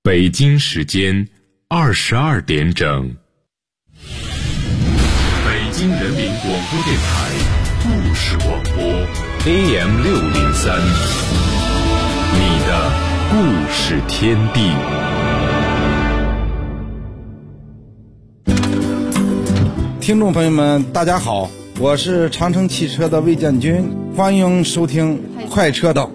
北京时间22点整。北京人民广播电台故事广播 AM603，你的故事天地。 听众朋友们大家好，我是长城汽车的魏建军，欢迎收听快车道。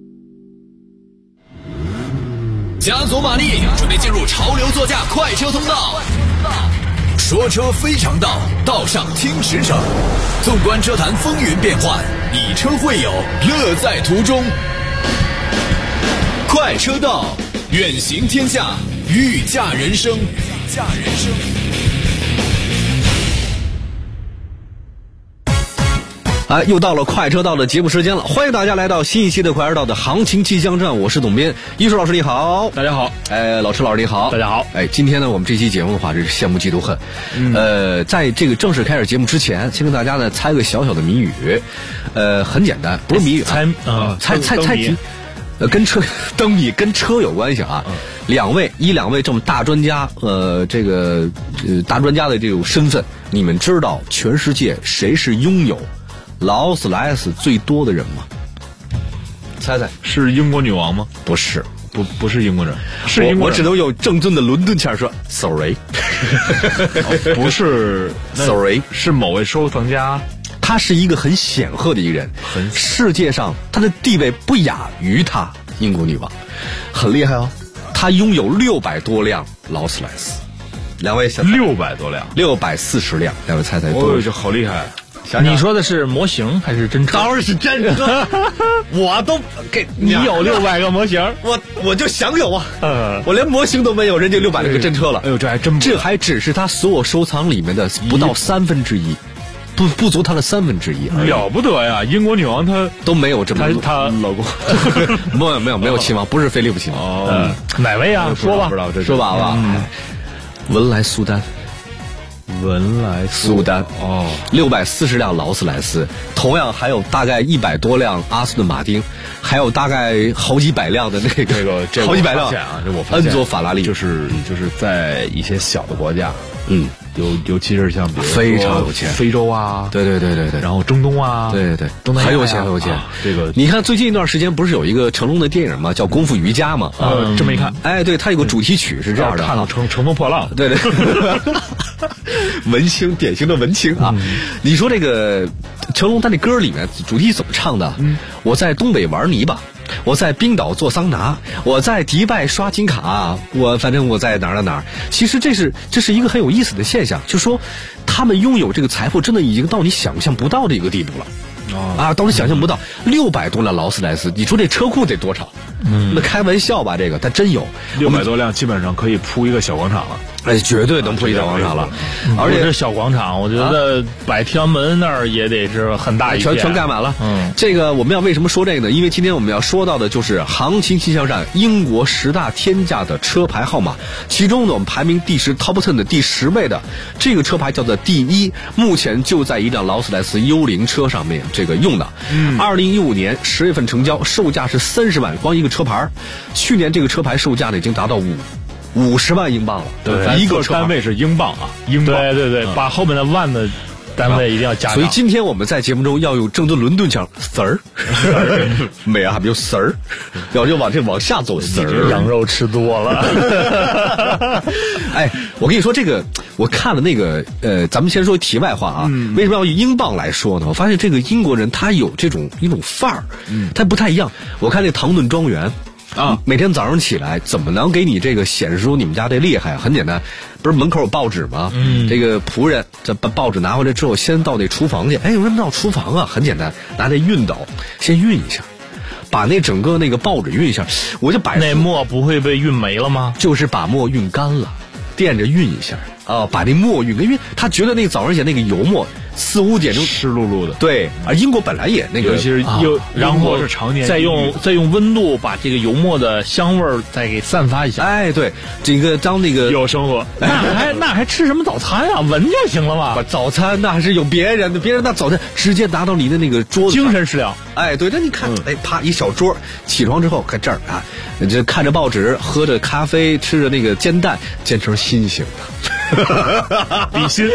加足马力，准备进入潮流座驾快车通道。说车非常道，道上听驰骋。纵观车坛风云变幻，以车会友，乐在途中。快车道，远行天下，御驾人生。御驾人生。 又到了快车道的节目时间了，欢迎大家来到新一期的快车道的行情气象站，我是董编。一树老师你好。 大家好。 老师老师你好。 大家好。 今天呢我们这期节目的话，这是羡慕嫉妒恨。在这个正式开始节目之前，先跟大家呢猜个小小的谜语。很简单，不是谜语，猜题。跟车灯谜跟车有关系啊。两位这么大专家，大专家的这种身份，你们知道全世界谁是拥有劳斯莱斯最多的人吗？猜猜是英国女王吗？ 不是， 不是英国人，是英国人。 我只能用正宗的伦敦腔说 sorry。 不是 sorry， 是某位收藏家。 他是一个很显赫的一个人，世界上他的地位不亚于他，英国女王，很厉害哦。他拥有600多辆劳斯莱斯。两位想 600多辆 ，640辆，两位猜猜多少？ 这好厉害。 你说的是模型还是真车？ 当然是真车。我都给你有600个模型， 我就想有啊。我连模型都没有，人家600个真车了。 哎呦，这还真这还只是他所有收藏里面的不到1/3，不足他的1/3。 了不得呀！英国女王她都没有这么她老公没有亲王，不是菲利普亲王。 哪位啊？说吧， 说吧。文莱苏丹。640辆劳斯莱斯，同样还有大概100多辆阿斯顿马丁，还有大概好几百辆的这个好几百辆恩佐法拉利， 就是在一些小的国家，尤其是像比如非常有钱， 非洲啊， 对， 然后中东啊， 对， 东南亚很有钱。 这个你看最近一段时间不是有一个成龙的电影吗？叫《功夫瑜伽》吗？ 真没看。 对，他有个主题曲是这样的， 看了乘风破浪。 对。文青，典型的文青啊！你说这个成龙他那歌里面主题怎么唱的？我在东北玩泥巴，我在冰岛做桑拿，我在迪拜刷金卡，反正我在哪儿。其实这是一个很有意思的现象，就是说他们拥有这个财富真的已经到你想象不到的一个地步了。到你想象不到，600多辆劳斯莱斯，你说这车库得多少？那开玩笑吧，这个它真有 600多辆，基本上可以铺一个小广场了。 绝对能铺一小广场了。 而且是小广场，我觉得摆天安门那儿也得是很大一片， 全盖满了。这个我们要为什么说这个呢？因为今天我们要说到的就是行情气象站英国10大天价的车牌号码，其中呢我们排名第10 Top 10的第10位的这个车牌叫做第1，目前就在一辆劳斯莱斯幽灵车上面这个用的。2015年10月份成交，售价是30万，光一个车牌。去年这个车牌售价呢已经达到50万英镑了。 对，一个单位是英镑啊，英镑。 对，把后面的万的单位一定要加上。 所以今天我们在节目中要用正宗伦敦腔，Sir， 没啊，还没有 Sir， 要就往下走 ，Sir。 羊肉吃多了。 我跟你说这个，我看了那个咱们先说题外话啊，为什么要用英镑来说呢？我发现这个英国人他有一种范儿，他不太一样。我看那唐顿庄园。每天早上起来怎么能给你这个显示出你们家这厉害啊？很简单，不是门口有报纸吗？这个仆人这把报纸拿回来之后，先到那厨房去。为什么到厨房啊？很简单，拿那熨斗先熨一下，把那整个那个报纸熨一下。我就摆那墨不会被熨没了吗？ 就是把墨熨干了，垫着熨一下把那墨晕，因为他觉得那个早上起来那个油墨4、5点钟湿漉漉的。 对，而英国本来也那个， 尤其是然后是常年再用温度把这个油墨的香味儿再给散发一下。 哎，对，这个当那个有生活， 那还吃什么早餐啊？闻就行了嘛。 早餐那还是有别人的，别人那早餐直接拿到你的那个桌子上， 精神食粮。 哎，对，那你看，哎，啪一小桌，起床之后看这儿啊，这看着报纸，喝着咖啡，吃着那个煎蛋，煎成心形的， 比心。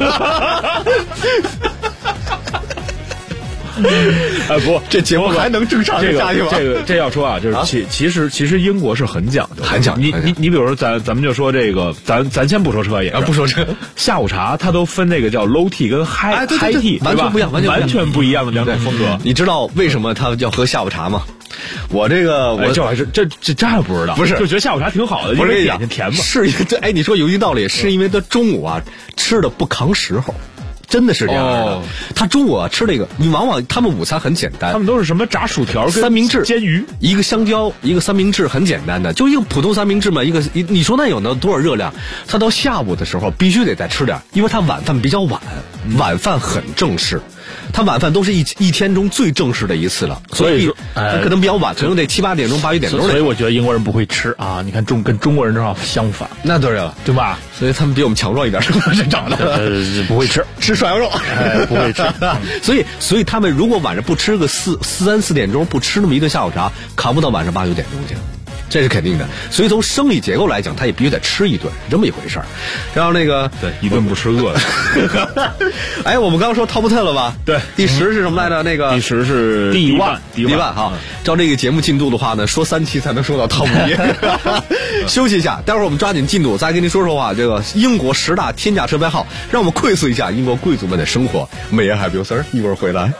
不， 这节目还能正常下去吗？ 这要说啊，就是其实英国是很讲究， 很讲究。 你比如说咱们就说这个，咱先不说车也是， 不说车， 下午茶它都分那个叫 low tea 跟 high tea， 完全不一样， 完全不一样的两种风格。 你知道为什么他要喝下午茶吗？我这还是这还不知道， 不是就觉得下午茶挺好的，因为点心甜嘛。 是因为你说有一道理，是因为他中午啊吃的不扛时候。真的是这样的，他中午吃那个，你往往他们午餐很简单， 他们都是什么炸薯条、 三明治、 煎鱼， 一个香蕉，一个三明治，很简单的，就一个普通三明治嘛。你说那有多少热量？他到下午的时候必须得再吃点，因为他晚饭比较晚，晚饭很正式。他晚饭都是一天中最正式的一次了，所以他可能比较晚，可能得7、8点钟、8、9点钟。 所以我觉得英国人不会吃啊，你看跟中国人正好相反。 那对了， 对吧？ 所以他们比我们强壮一点，是长的不会吃涮羊肉， 不会吃。 所以他们如果晚上不吃个3、4点钟，不吃那么一顿下午茶，扛不到晚上8、9点钟去。这是肯定的，所以从生理结构来讲，他也必须得吃一顿，这么一回事儿。然后那个对一顿不吃饿的。 哎，我们刚刚说 Top 10了吧？ 对， 第10是什么来着？那个第10是第1万哈。照这个节目进度的话呢，说3期才能说到 Top 1。休息一下，待会儿我们抓紧进度，再跟您说说话。这个英国10大天价车牌号，让我们窥伺一下英国贵族们的生活。May I have you, sir？ 一会儿回来。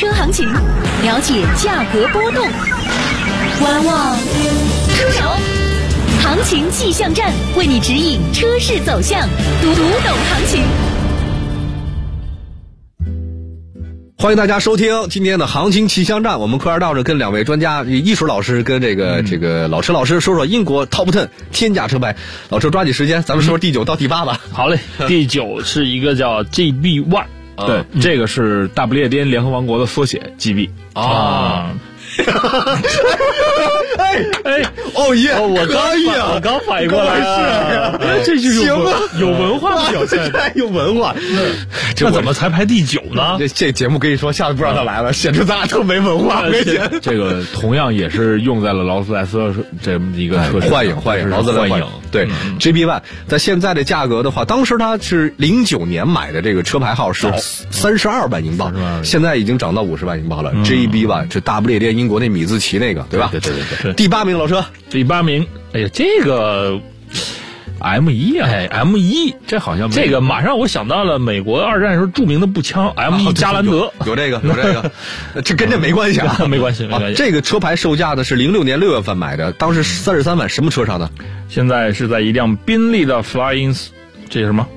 车行情，了解价格波动。观望出手，行情气象站为你指引车市走向，读懂行情。 欢迎大家收听今天的行情气象站，我们快到着跟两位专家，艺术老师跟这个老车老师说说英国 Top 10天价车牌。老车抓紧时间，咱们说第9到第8吧。 好嘞，第9是一个叫 GB1， 对，这个是大不列颠联合王国的缩写 GB 啊。 哦耶！ 我刚反应过来了，这就是有文化的表现， 太有文化。 这怎么才排第9呢？ 这节目跟你说，下次不让他来了，显出咱俩特没文化。 这个同样也是用在了劳斯莱斯这么一个车上， 幻影，劳斯莱斯幻影。对，GB1 在现在的价格的话，当时他是09年买的这个车牌号是32万英镑，现在已经涨到50万英镑了。GB1 是大不列颠英国那米字旗那个，对吧？ 对。 第8名老车， 第8名，哎呀，这个 M1 啊，M1，这好像这个马上我想到了美国2战时候著名的步枪 M1 加兰德， 有这个，这跟这没关系啊， 没关系。 这个车牌售价呢是06年6月份买的，当时33万，什么车上的？ 现在是在一辆宾利的 Flying， 这是什么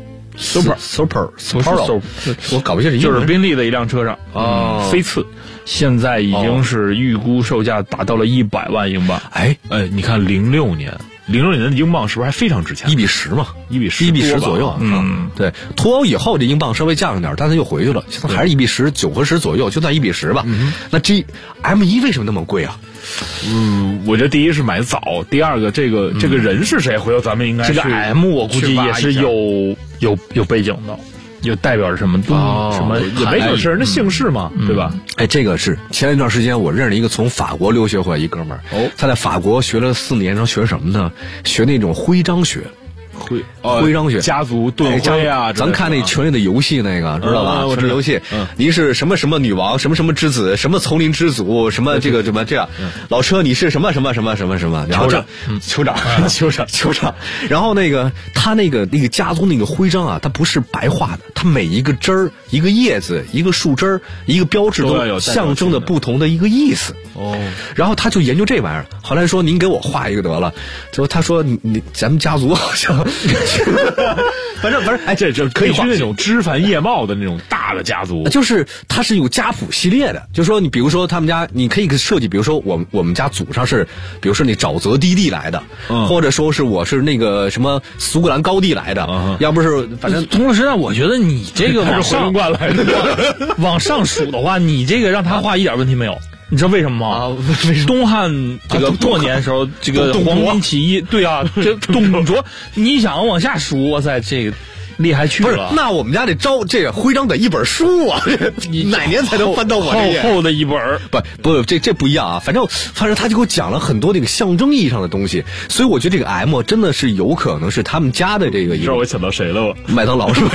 Super， 我搞不清楚， 就是宾利的一辆车上飞刺。现在已经是预估售价达到了100万英镑。你看06年的英镑是不是还非常值钱 ？1比10嘛 ，1比10 左右。对，脱欧以后这英镑稍微降了点，但是又回去了，现在还是1比10，9和10左右，就算1比10吧。那这 M1 为什么那么贵啊？ 我觉得第一是买早，第二个这个人是谁？回头咱们应该这个 M 我估计也是有背景的。又代表着什么什么？也没准是人的姓氏嘛，对吧？ 这个是前一段时间我认识一个从法国留学回来一哥们儿，他在法国学了4年，然后学什么呢？学那种徽章学。徽章学， 家族盾徽啊， 咱看那权力的游戏那个，知道吧？权力游戏，您是什么什么女王，什么什么之子，什么丛林之祖，什么这个什么这样。老车，你是什么什么什么什么什么？然后酋长。然后那个他那个家族那个徽章啊，它不是白画的，它每一个枝儿、一个叶子、一个树枝儿、一个标志都象征的不同的一个意思。然后他就研究这玩意儿，后来说您给我画一个得了。就他说你咱们家族好像。 反正这可以去那种枝繁叶茂的那种大的家族， 就是它是有家谱系列的，就是说你比如说他们家，你可以设计，比如说我们家祖上是，比如说你沼泽低地来的，或者说是我是那个什么苏格兰高地来的，要不是反正同时呢，我觉得你这个往上往上数的话，你这个让他画一点问题没有。你知道为什么吗？东汉这个末年的时候，这个黄巾起义，对啊，这董卓，你想往下数，哇塞，这个厉害去了。 不是，那我们家得招这个徽章得一本书啊，哪年才能翻到我这页？ 厚的一本。 不，这不一样啊。反正他就给我讲了很多那个象征意义上的东西，所以我觉得这个 M 真的是有可能是他们家的这个。 你知道我想到谁了吗？ 麦当劳是吧？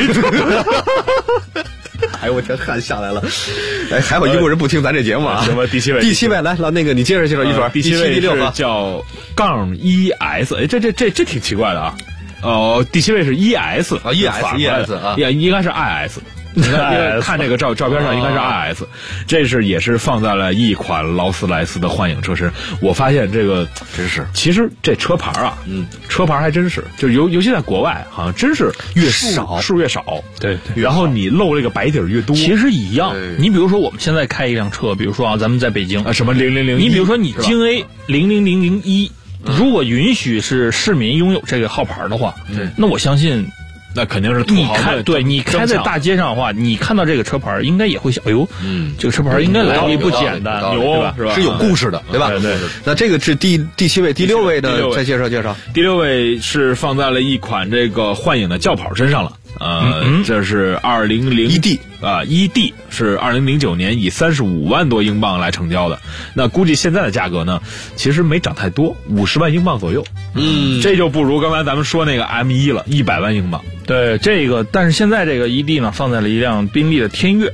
哎呦我天，汗下来了！还好英国人不听咱这节目啊。 什么第7位？ 来，那个你接着介绍一说。 第7位第6 是叫-ES， 这挺奇怪的啊。第7位是 ES 啊 ，ES 啊， 应该是 IS。看这个照片上应该是 IS， 这是也是放在了一款劳斯莱斯的幻影车身。我发现这个真是， 其实这车牌啊，车牌还真是，就尤其在国外，好像真是数越少， 对， 然后你露这个白底越多。其实一样，你比如说我们现在开一辆车，比如说啊，咱们在北京什么0001，你比如说你京 A 00001，如果允许是市民拥有这个号牌的话，那我相信。 那肯定是土豪的。 你开在大街上的话，你看到这个车牌，应该也会想，哎呦，这个车牌应该来历不简单， 是吧？是有故事的，对吧？ 对。 那这个是第7位，第6位的再介绍。 第6位是放在了一款这个幻影的轿跑身上了。这是2001D 啊，ED 是2009年以35万多英镑来成交的。那估计现在的价格呢，其实没涨太多，50万英镑左右。这就不如刚才咱们说那个 M1 了，100万英镑。 对，这个，但是现在这个 ED 呢，放在了一辆宾利的天越。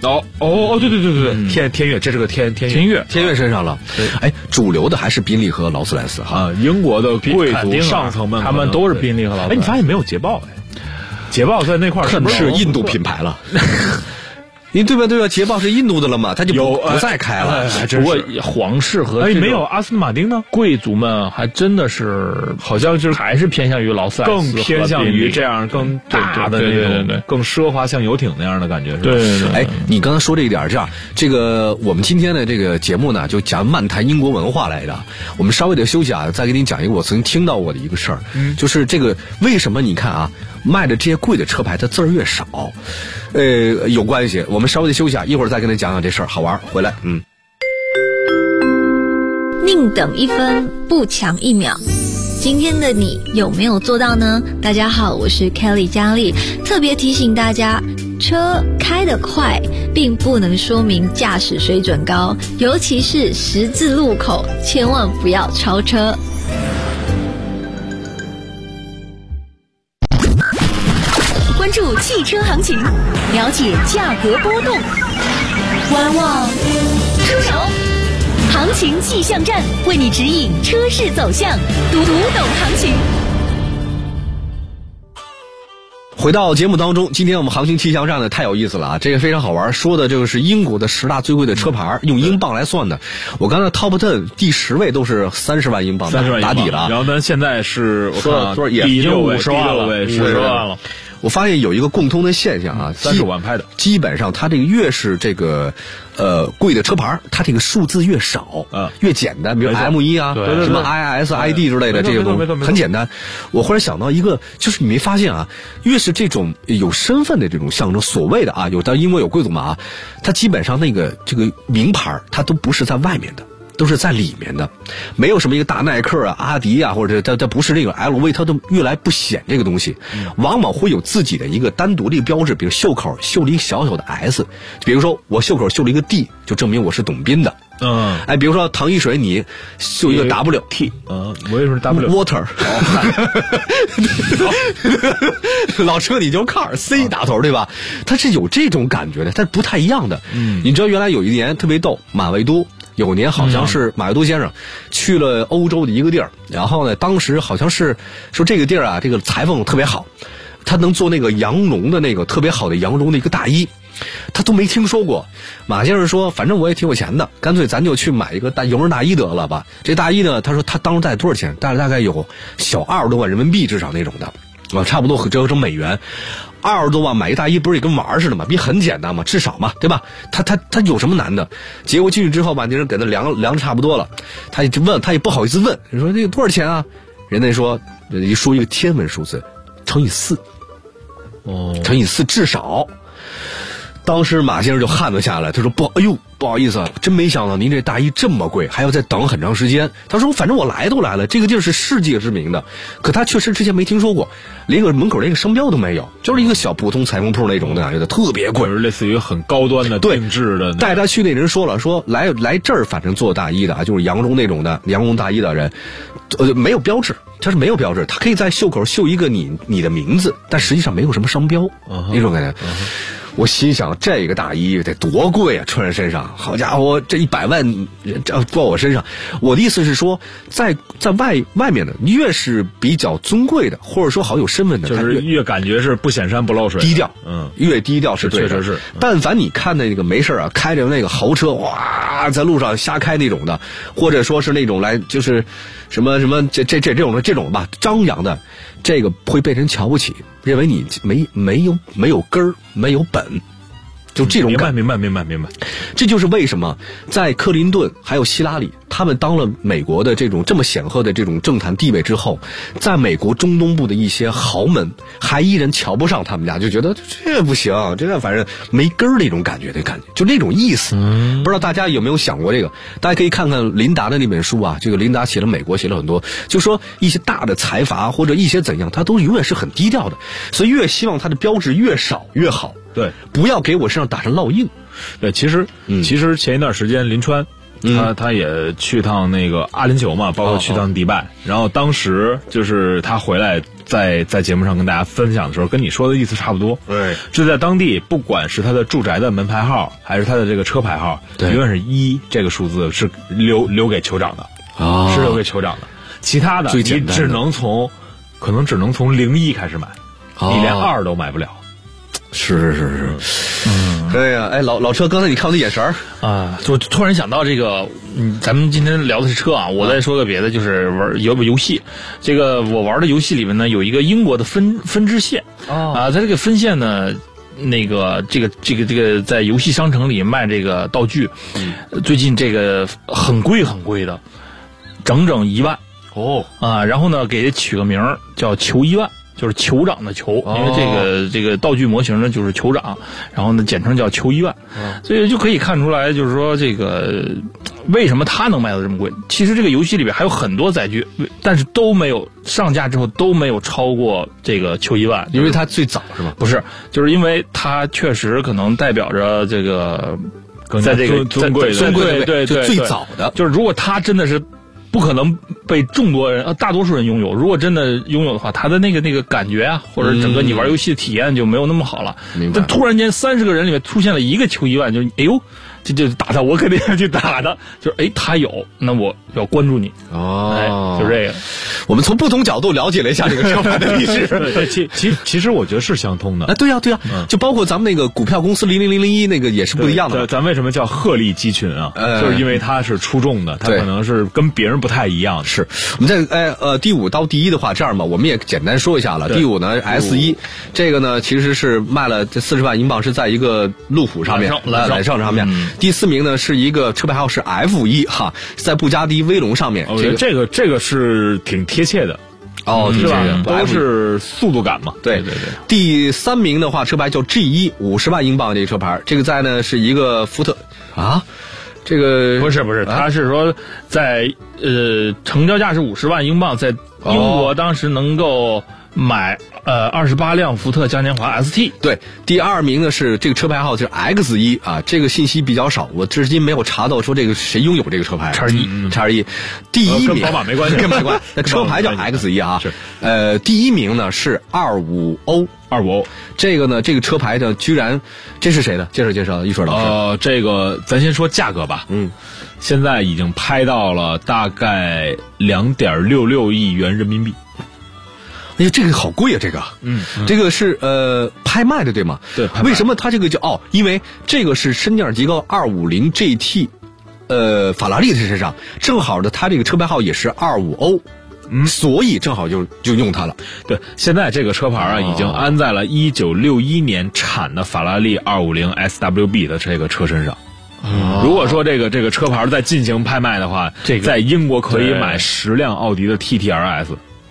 对，天越，这是个天越身上了。哎，主流的还是宾利和劳斯莱斯哈。 英国的贵族上层们， 他们都是宾利和劳斯莱斯。 你发现没有捷豹？捷豹在那块是印度品牌了。 你对吧？捷豹是印度的了嘛，它就不再开了。 不过皇室和没有阿斯顿马丁呢， 贵族们还真的是好像就是还是偏向于劳斯莱斯， 更偏向于这样更大的那种，更奢华像游艇那样的感觉，是吧？ 对。 哎，你刚才说这一点，这样，这个我们今天的这个节目呢，就讲漫谈英国文化来的。我们稍微的休息啊，再给你讲一个我曾经听到过的一个事儿，就是这个为什么你看啊，卖的这些贵的车牌它字儿越少，有关系。我们稍微的休息啊，一会儿再跟你讲讲这事儿，好玩。回来， 宁等一分，不抢一秒。今天的你有没有做到呢？大家好，我是 Kelly 佳丽，特别提醒大家，车开得快并不能说明驾驶水准高，尤其是十字路口，千万不要超车。 关注汽车行情，了解价格波动，观望出手。行情气象站为你指引车市走向，读懂行情。 回到节目当中，今天我们行情气象站呢太有意思了啊！这个非常好玩，说的这个是英国的10大最贵的车牌，用英镑来算的。我刚才 Top 10第10位都是30万英镑，打底了。 然后呢，现在是我看多少也已经50万了，50万了。 我发现有一个共通的现象啊 ，35万拍的， 基本上它这个越是这个贵的车牌，它这个数字越少，越简单，比如 M1 啊，什么 ISID 之类的这个东西很简单。我忽然想到一个，就是你没发现啊，越是这种有身份的这种象征，所谓的啊，但英国有贵族嘛啊，它基本上这个名牌它都不是在外面的。都是在里面的，没有什么一个大耐克啊、阿迪啊，或者它不是这个 LV， 它都越来不显这个东西，往往会有自己的一个单独的一个标志，比如袖口绣了一个小小的 S， 比如说我袖口绣了一个 D， 就证明我是董斌的。比如说唐一水你绣一个 WT， 我也是 Water， 老车你就 Car C 打头，对吧？它是有这种感觉的，它不太一样的。你知道原来有一年特别逗，马未都。有年好像是马未都先生去了欧洲的一个地儿，然后呢，当时好像是说这个地儿啊，这个裁缝特别好，他能做那个羊绒的那个特别好的羊绒的一个大衣，他都没听说过。马先生说，反正我也挺有钱的，干脆咱就去买一个羊绒大衣得了吧。这大衣呢，他说他当时带多少钱？带了大概有小20多万人民币至少那种的，差不多折合成美元。20多万买一大衣不是也跟玩似的吗？比很简单嘛，至少嘛，对吧？他有什么难的？结果进去之后吧，那人给他量差不多了，他就问，他也不好意思问，你说这个多少钱啊？人家说一说一个天文数字，乘以4，乘以4至少。当时马先生就汗都下来，他说不好意思啊，真没想到您这大衣这么贵，还要再等很长时间。他说反正我来都来了，这个地儿是世界知名的，可他确实之前没听说过，连个门口连个商标都没有，就是一个小普通裁缝铺那种的感觉的，特别贵， 类似于很高端的定制的。 带他去那人说了，说来这儿反正做大衣的啊，就是羊绒那种的羊绒大衣的人，没有标志，他是没有标志，他可以在袖口绣一个你的名字，但实际上没有什么商标，那种感觉。我心想，这个大衣得多贵啊！穿在身上，好家伙，这100万挂我身上。我的意思是说，在外面的，越是比较尊贵的，或者说好有身份的， 就是越感觉是不显山不露水， 低调。越低调是对的， 确实是。 但凡你看那个没事啊，开着那个豪车，哇，在路上瞎开那种的，或者说是那种来就是什么这种吧，张扬的，这个会被人瞧不起。认为你没有根儿，没有本，就这种感。 明白。 这就是为什么在克林顿还有希拉里，他们当了美国的这么显赫的这种政坛地位之后，在美国中东部的一些豪门还依然瞧不上他们家，就觉得这不行，这个反正没根儿那种感觉，就那种意思。不知道大家有没有想过这个？大家可以看看琳达的那本书啊，这个琳达写了美国写了很多，就说一些大的财阀或者一些怎样，他都永远是很低调的，所以越希望他的标志越少越好。 对， 不要给我身上打上烙印。 对，其实前一段时间林川他也去趟那个阿联酋嘛，包括去趟迪拜，然后当时就是他回来在节目上跟大家分享的时候，跟你说的意思差不多。 对， 就在当地，不管是他的住宅的门牌号，还是他的这个车牌号，永远是1这个数字是留给酋长的，是留给酋长的。其他的你可能只能从01开始买，你连2都买不了。 是， 对呀，哎，老车，刚才你看我的眼神啊，就突然想到这个，咱们今天聊的是车啊，我再说个别的，就是玩游戏。这个我玩的游戏里面呢，有一个英国的分支线啊，它这个分线呢。那个这个在游戏商城里卖这个道具，最近这个很贵的，整1万然后呢给取个名叫酋1万，就是酋长的酋，因为这个道具模型呢就是酋长，然后呢简称叫酋1万，所以就可以看出来，就是说这个为什么它能卖到这么贵？其实这个游戏里边还有很多载具，但是都没有上架之后都没有超过这个酋1万， 因为它最早是吗？ 不是，就是因为它确实可能代表着这个在这个尊贵对最早的， 就是如果它真的是不可能被众多人大多数人拥有，如果真的拥有的话，它的那个感觉啊，或者整个你玩游戏的体验就没有那么好了。但突然间30个人里面出现了一个酋1万，就哎呦。就打他，我肯定要去打他。就是他有，那我要关注你就这个。 我们从不同角度了解了一下这个车牌的历史。 其实我觉得是相通的。 对呀，就包括咱们那个股票公司00001那个也是不一样的。 咱为什么叫鹤立鸡群啊？就是因为它是出众的，它可能是跟别人不太一样的。 是我们在第5到第1的话，这样吧，我们也简单说一下了。第5呢 S1，这个呢其实是卖了这40万英镑，是在一个路虎上面，揽胜上面。第4名呢是一个车牌号是 F1哈，在布加迪威龙上面。 这个是挺贴切的。是吧？都是速度感嘛。 对。第3名的话，车牌叫 G1， 50万英镑这个车牌，这个在呢是一个福特啊。这个不是，他是说在成交价是50万英镑，在英国当时能够买28辆福特嘉年华 ST。 对，第2名呢是这个车牌号就是 X1啊，这个信息比较少，我至今没有查到说这个谁拥有这个车牌。X1，第1名跟宝马没关系， 跟没关系。那车牌叫 X1啊。是。第1名呢是25欧，这个呢，这个车牌呢，居然这是谁的？介绍，一水老师。 这个咱先说价格吧。现在已经拍到了大概2.66亿元人民币。 哎呀，这个好贵啊！这个，这个是拍卖的对吗？ 对。 为什么它这个叫因为这个是身价极高250 GT，法拉利的身上，正好的它这个车牌号也是25欧。所以正好就用它了。 对，现在这个车牌啊，已经安在了1961年产的法拉利250 SWB 的这个车身上。如果说这个车牌在进行拍卖的话，在英国可以买10辆奥迪的 TTRS。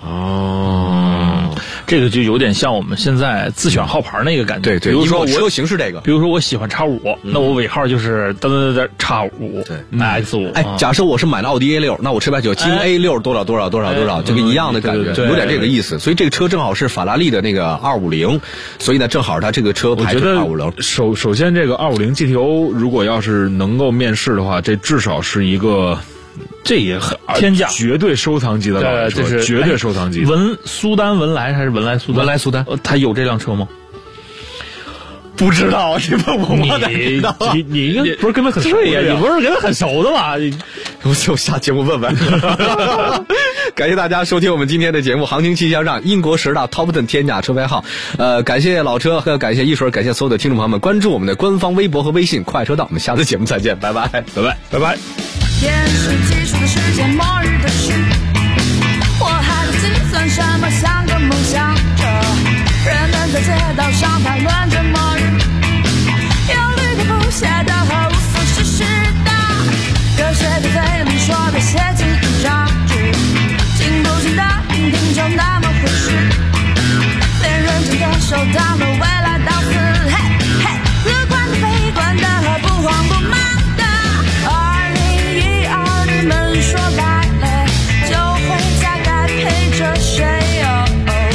这个就有点像我们现在自选号牌那个感觉。 对， 比如说车型是这个， 比如说我喜欢X5，那我尾号就是X5， 对 ，X5。 哎，假设我是买了奥迪A6，那我车牌就金 A6多少，这个一样的感觉，有点这个意思。所以这个车正好是法拉利的那个250，所以呢，正好它这这个车牌是250。 首先这个250 GTO 如果要是能够面世的话，这至少是一个。 这也很天价， 绝对收藏级的老车， 这是绝对收藏级。 苏丹文莱还是文莱苏丹？ 文莱苏丹， 他有这辆车吗？ 不知道，你问我， 你应该不是跟他很熟呀？你不是跟他很熟的吗？ 我就下节目问问。感谢大家收听我们今天的节目《行情气象站》英国10大 Top 10天价车牌号。感谢老车，感谢一水，感谢所有的听众朋友们关注我们的官方微博和微信快车道。我们下次节目再见，拜拜， 拜拜。 电视技术的世界，末日的事，我还在计算什么像个梦想着，人们在街道上谈论着末日，有绿的不写的和无所事事的，热血的嘴里说的写进一张纸，经不起的聆听就那么回事，连认真的手当了未来到死，嘿嘿，乐观的悲观的和不慌不忙的。2012们说改了就会再改，陪着谁哦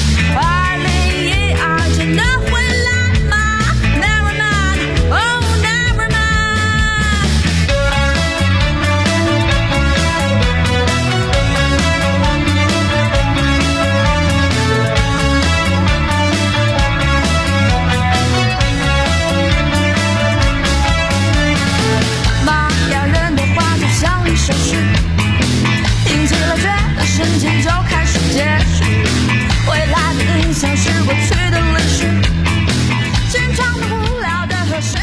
？2012真的会来吗 ？Never mind, oh never mind。玛雅人的话就像一首诗，听起来觉得神奇就开始解释，未来的印象是过去的历史，经常的无聊的和谁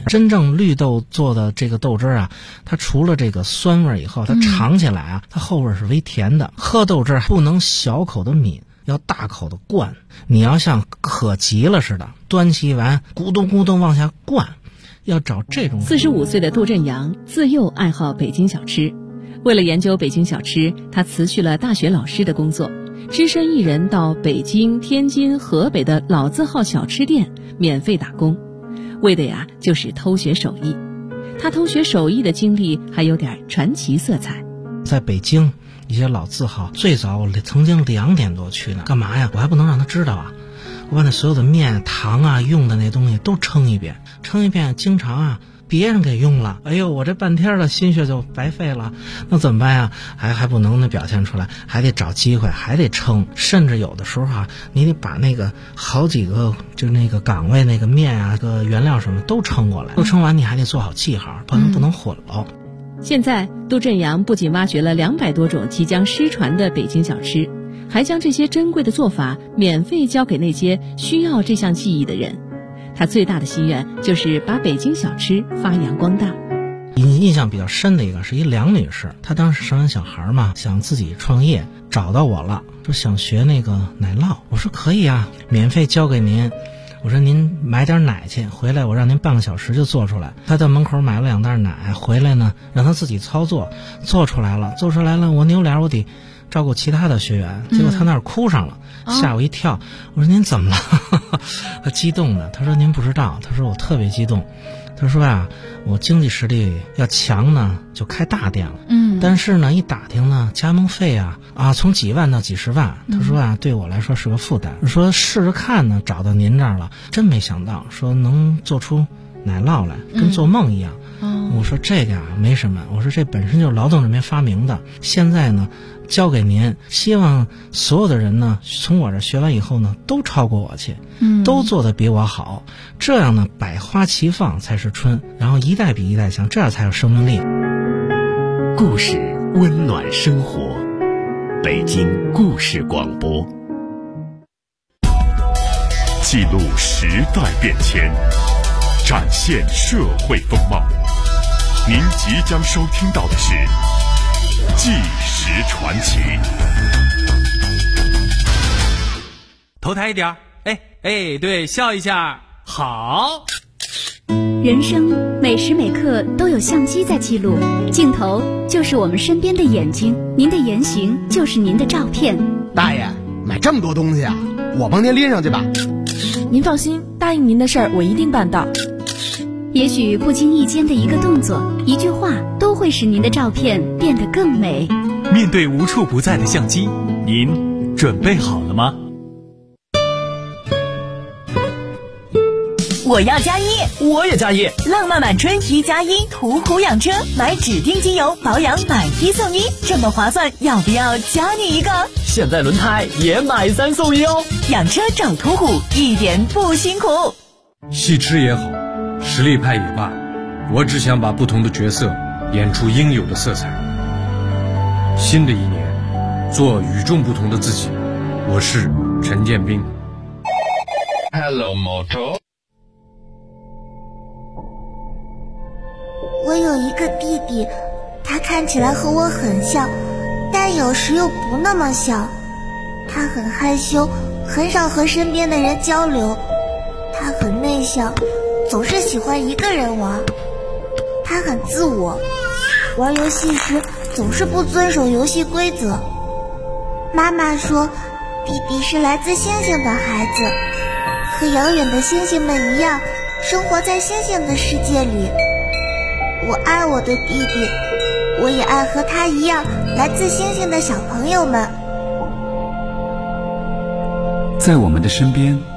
真正绿豆做的这个豆汁啊，它除了这个酸味以后，它尝起来啊，它后味是微甜的。喝豆汁不能小口的抿，要大口的灌，你要像渴急了似的，端起碗咕咚咕咚往下灌，要找这种。 45岁的杜振阳自幼爱好北京小吃，为了研究北京小吃，他辞去了大学老师的工作，只身一人到北京、天津、河北的老字号小吃店免费打工，为的呀就是偷学手艺。他偷学手艺的经历还有点传奇色彩。 在北京一些老字号，最早我曾经2点多去呢，干嘛呀？我还不能让他知道啊！我把那所有的面、糖啊、用的那东西都称一遍，经常啊别人给用了，哎呦，我这半天的心血就白费了，那怎么办呀？还不能表现出来，还得找机会，还得称，甚至有的时候啊，你得把那个好几个就那个岗位那个面啊、个原料什么都称过来，都称完你还得做好记号，不能混了。 现在杜振阳不仅挖掘了200多种即将失传的北京小吃，还将这些珍贵的做法免费教给那些需要这项技艺的人。他最大的心愿就是把北京小吃发扬光大。 印象比较深的一个是一梁女士，她当时生完小孩嘛，想自己创业，找到我了，说想学那个奶酪。我说可以啊，免费教给您。我说您买点奶去，回来我让您半个小时就做出来。他到门口买了2袋奶，回来呢让他自己操作，做出来了。我扭脸我得照顾其他的学员，结果他那儿哭上了，吓我一跳。我说您怎么了？他激动的，他说您不知道，他说我特别激动。他说啊，我经济实力要强呢，就开大店了。但是呢，一打听呢，加盟费啊从几万到几十万。他说啊，对我来说是个负担。说试着看呢，找到您这儿了，真没想到说能做出奶酪来，跟做梦一样。我说这个啊没什么，我说这本身就是劳动人民发明的，现在呢交给您，希望所有的人呢从我这学完以后呢都超过我去，都做得比我好，这样呢百花齐放才是春，然后一代比一代强，这样才有生命力。 故事温暖生活，北京故事广播，记录时代变迁，展现社会风貌。您即将收听到的是纪实传奇。 头抬一点，对，笑一下，好。 人生每时每刻都有相机在记录，镜头就是我们身边的眼睛，您的言行就是您的照片。 大爷，买这么多东西啊，我帮您拎上去吧。 您放心，答应您的事儿我一定办到。 也许不经意间的一个动作、一句话，都会使您的照片变得更美。 面对无处不在的相机，您准备好了吗？ 我要加一， 我也加一。 浪漫满春1+1，途虎养车，买指定机油保养买1送1，这么划算，要不要加你一个？ 现在轮胎也买3送1哦。 养车找途虎，一点不辛苦。 戏痴也好，实力派也罢，我只想把不同的角色演出应有的色彩。新的一年，做与众不同的自己。我是陈建斌。 Hello Moto。 我有一个弟弟，他看起来和我很像，但有时又不那么像。他很害羞，很少和身边的人交流。他很内向，总是喜欢一个人玩。他很自我，玩游戏时总是不遵守游戏规则。妈妈说，弟弟是来自星星的孩子，和遥远的星星们一样，生活在星星的世界里。我爱我的弟弟，我也爱和他一样来自星星的小朋友们。 在我们的身边